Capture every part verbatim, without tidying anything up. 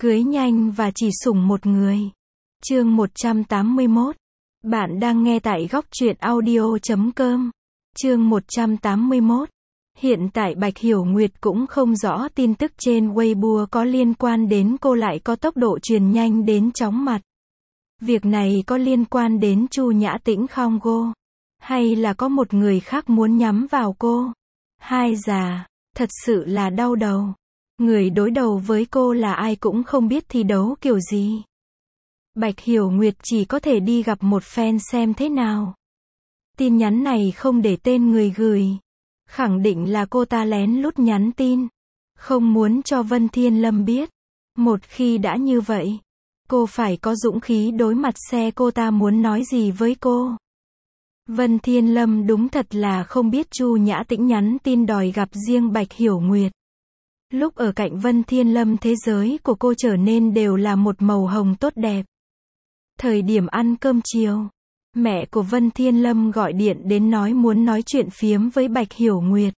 Cưới nhanh và chỉ sủng một người. Chương một trăm tám mươi mốt. Bạn đang nghe tại góc truyện audio chấm com. Chương một trăm tám mươi mốt. Hiện tại Bạch Hiểu Nguyệt cũng không rõ tin tức trên Weibo có liên quan đến cô lại có tốc độ truyền nhanh đến chóng mặt. Việc này có liên quan đến Chu Nhã Tĩnh không cô? Hay là có một người khác muốn nhắm vào cô? Hai già, thật sự là đau đầu. Người đối đầu với cô là ai cũng không biết thi đấu kiểu gì. Bạch Hiểu Nguyệt chỉ có thể đi gặp một fan xem thế nào. Tin nhắn này không để tên người gửi. Khẳng định là cô ta lén lút nhắn tin. Không muốn cho Vân Thiên Lâm biết. Một khi đã như vậy, cô phải có dũng khí đối mặt xe cô ta muốn nói gì với cô. Vân Thiên Lâm đúng thật là không biết Chu Nhã Tĩnh nhắn tin đòi gặp riêng Bạch Hiểu Nguyệt. Lúc ở cạnh Vân Thiên Lâm thế giới của cô trở nên đều là một màu hồng tốt đẹp. Thời điểm ăn cơm chiều, mẹ của Vân Thiên Lâm gọi điện đến nói muốn nói chuyện phiếm với Bạch Hiểu Nguyệt.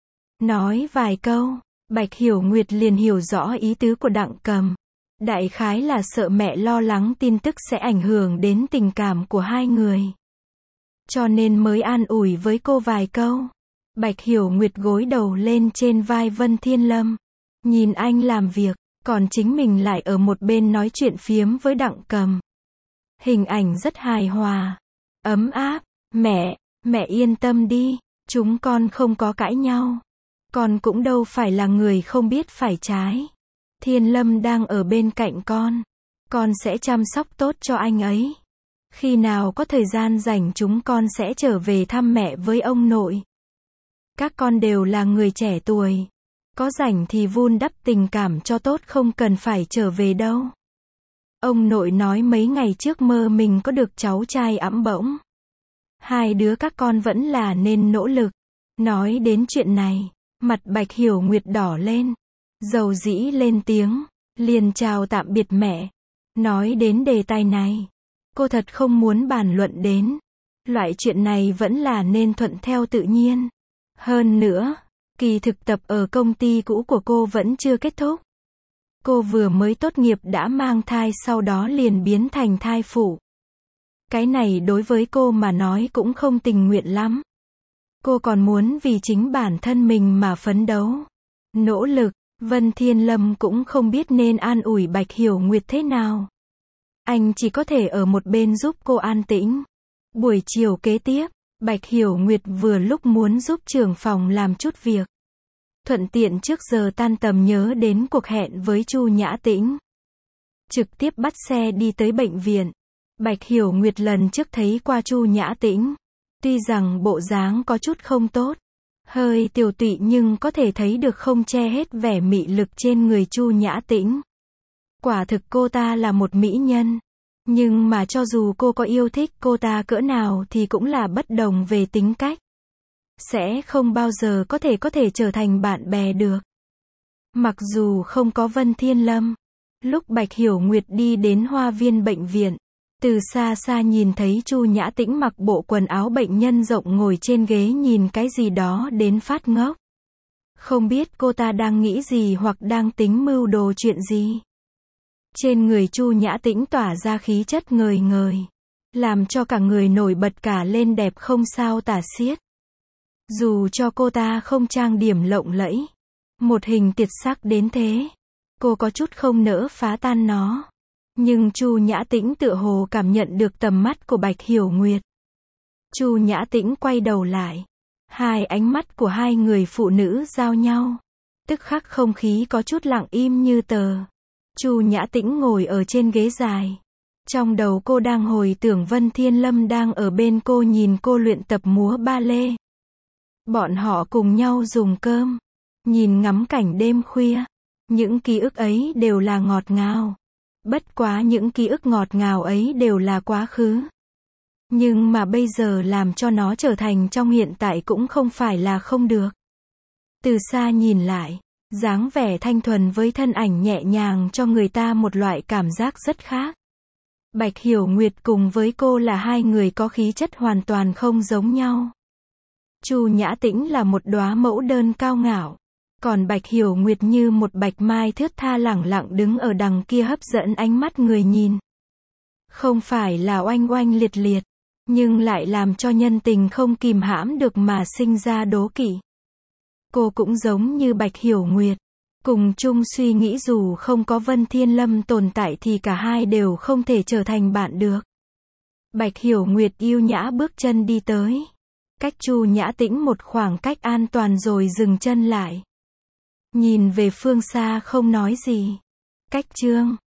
Nói vài câu, Bạch Hiểu Nguyệt liền hiểu rõ ý tứ của Đặng Cầm. Đại khái là sợ mẹ lo lắng tin tức sẽ ảnh hưởng đến tình cảm của hai người. Cho nên mới an ủi với cô vài câu. Bạch Hiểu Nguyệt gối đầu lên trên vai Vân Thiên Lâm. Nhìn anh làm việc, còn chính mình lại ở một bên nói chuyện phiếm với Đặng Cầm. Hình ảnh rất hài hòa, ấm áp. Mẹ, mẹ yên tâm đi, chúng con không có cãi nhau. Con cũng đâu phải là người không biết phải trái. Thiên Lâm đang ở bên cạnh con. Con sẽ chăm sóc tốt cho anh ấy. Khi nào có thời gian rảnh chúng con sẽ trở về thăm mẹ với ông nội. Các con đều là người trẻ tuổi. Có rảnh thì vun đắp tình cảm cho tốt, không cần phải trở về đâu. Ông nội nói mấy ngày trước mơ mình có được cháu trai ẵm bỗng. Hai đứa các con vẫn là nên nỗ lực. Nói đến chuyện này, mặt Bạch Hiểu Nguyệt đỏ lên. Dầu dĩ lên tiếng, liền chào tạm biệt mẹ. Nói đến đề tài này, cô thật không muốn bàn luận đến. Loại chuyện này vẫn là nên thuận theo tự nhiên. Hơn nữa, kỳ thực tập ở công ty cũ của cô vẫn chưa kết thúc. Cô vừa mới tốt nghiệp đã mang thai, sau đó liền biến thành thai phụ. Cái này đối với cô mà nói cũng không tình nguyện lắm. Cô còn muốn vì chính bản thân mình mà phấn đấu, nỗ lực. Vân Thiên Lâm cũng không biết nên an ủi Bạch Hiểu Nguyệt thế nào. Anh chỉ có thể ở một bên giúp cô an tĩnh. Buổi chiều kế tiếp, Bạch Hiểu Nguyệt vừa lúc muốn giúp trưởng phòng làm chút việc. Thuận tiện trước giờ tan tầm nhớ đến cuộc hẹn với Chu Nhã Tĩnh. Trực tiếp bắt xe đi tới bệnh viện. Bạch Hiểu Nguyệt lần trước thấy qua Chu Nhã Tĩnh. Tuy rằng bộ dáng có chút không tốt, hơi tiều tụy, nhưng có thể thấy được không che hết vẻ mị lực trên người Chu Nhã Tĩnh. Quả thực cô ta là một mỹ nhân. Nhưng mà cho dù cô có yêu thích cô ta cỡ nào thì cũng là bất đồng về tính cách. Sẽ không bao giờ có thể có thể trở thành bạn bè được. Mặc dù không có Vân Thiên Lâm, lúc Bạch Hiểu Nguyệt đi đến hoa viên bệnh viện, từ xa xa nhìn thấy Chu Nhã Tĩnh mặc bộ quần áo bệnh nhân rộng ngồi trên ghế nhìn cái gì đó đến phát ngốc. Không biết cô ta đang nghĩ gì hoặc đang tính mưu đồ chuyện gì. Trên người Chu Nhã Tĩnh tỏa ra khí chất ngời ngời, làm cho cả người nổi bật cả lên, đẹp không sao tả xiết. Dù cho cô ta không trang điểm lộng lẫy, một hình tiệt sắc đến thế, cô có chút không nỡ phá tan nó. Nhưng Chu Nhã Tĩnh tựa hồ cảm nhận được tầm mắt của Bạch Hiểu Nguyệt. Chu Nhã Tĩnh quay đầu lại. Hai ánh mắt của hai người phụ nữ giao nhau. Tức khắc không khí có chút lặng im như tờ. Chu Nhã Tĩnh ngồi ở trên ghế dài. Trong đầu cô đang hồi tưởng Vân Thiên Lâm đang ở bên cô nhìn cô luyện tập múa ba lê. Bọn họ cùng nhau dùng cơm, nhìn ngắm cảnh đêm khuya. Những ký ức ấy đều là ngọt ngào. Bất quá những ký ức ngọt ngào ấy đều là quá khứ. Nhưng mà bây giờ làm cho nó trở thành trong hiện tại cũng không phải là không được. Từ xa nhìn lại, dáng vẻ thanh thuần với thân ảnh nhẹ nhàng cho người ta một loại cảm giác rất khác. Bạch Hiểu Nguyệt cùng với cô là hai người có khí chất hoàn toàn không giống nhau. Chu Nhã Tĩnh là một đóa mẫu đơn cao ngạo, Còn Bạch Hiểu Nguyệt như một bạch mai thướt tha lẳng lặng đứng ở đằng kia hấp dẫn ánh mắt người nhìn. Không phải là oanh oanh liệt liệt, nhưng lại làm cho nhân tình không kìm hãm được mà sinh ra đố kỵ. Cô cũng giống như Bạch Hiểu Nguyệt, cùng chung suy nghĩ dù không có Vân Thiên Lâm tồn tại thì cả hai đều không thể trở thành bạn được. Bạch Hiểu Nguyệt yêu nhã bước chân đi tới, cách Chu Nhã Tĩnh một khoảng cách an toàn rồi dừng chân lại. Nhìn về phương xa không nói gì. Cách Trương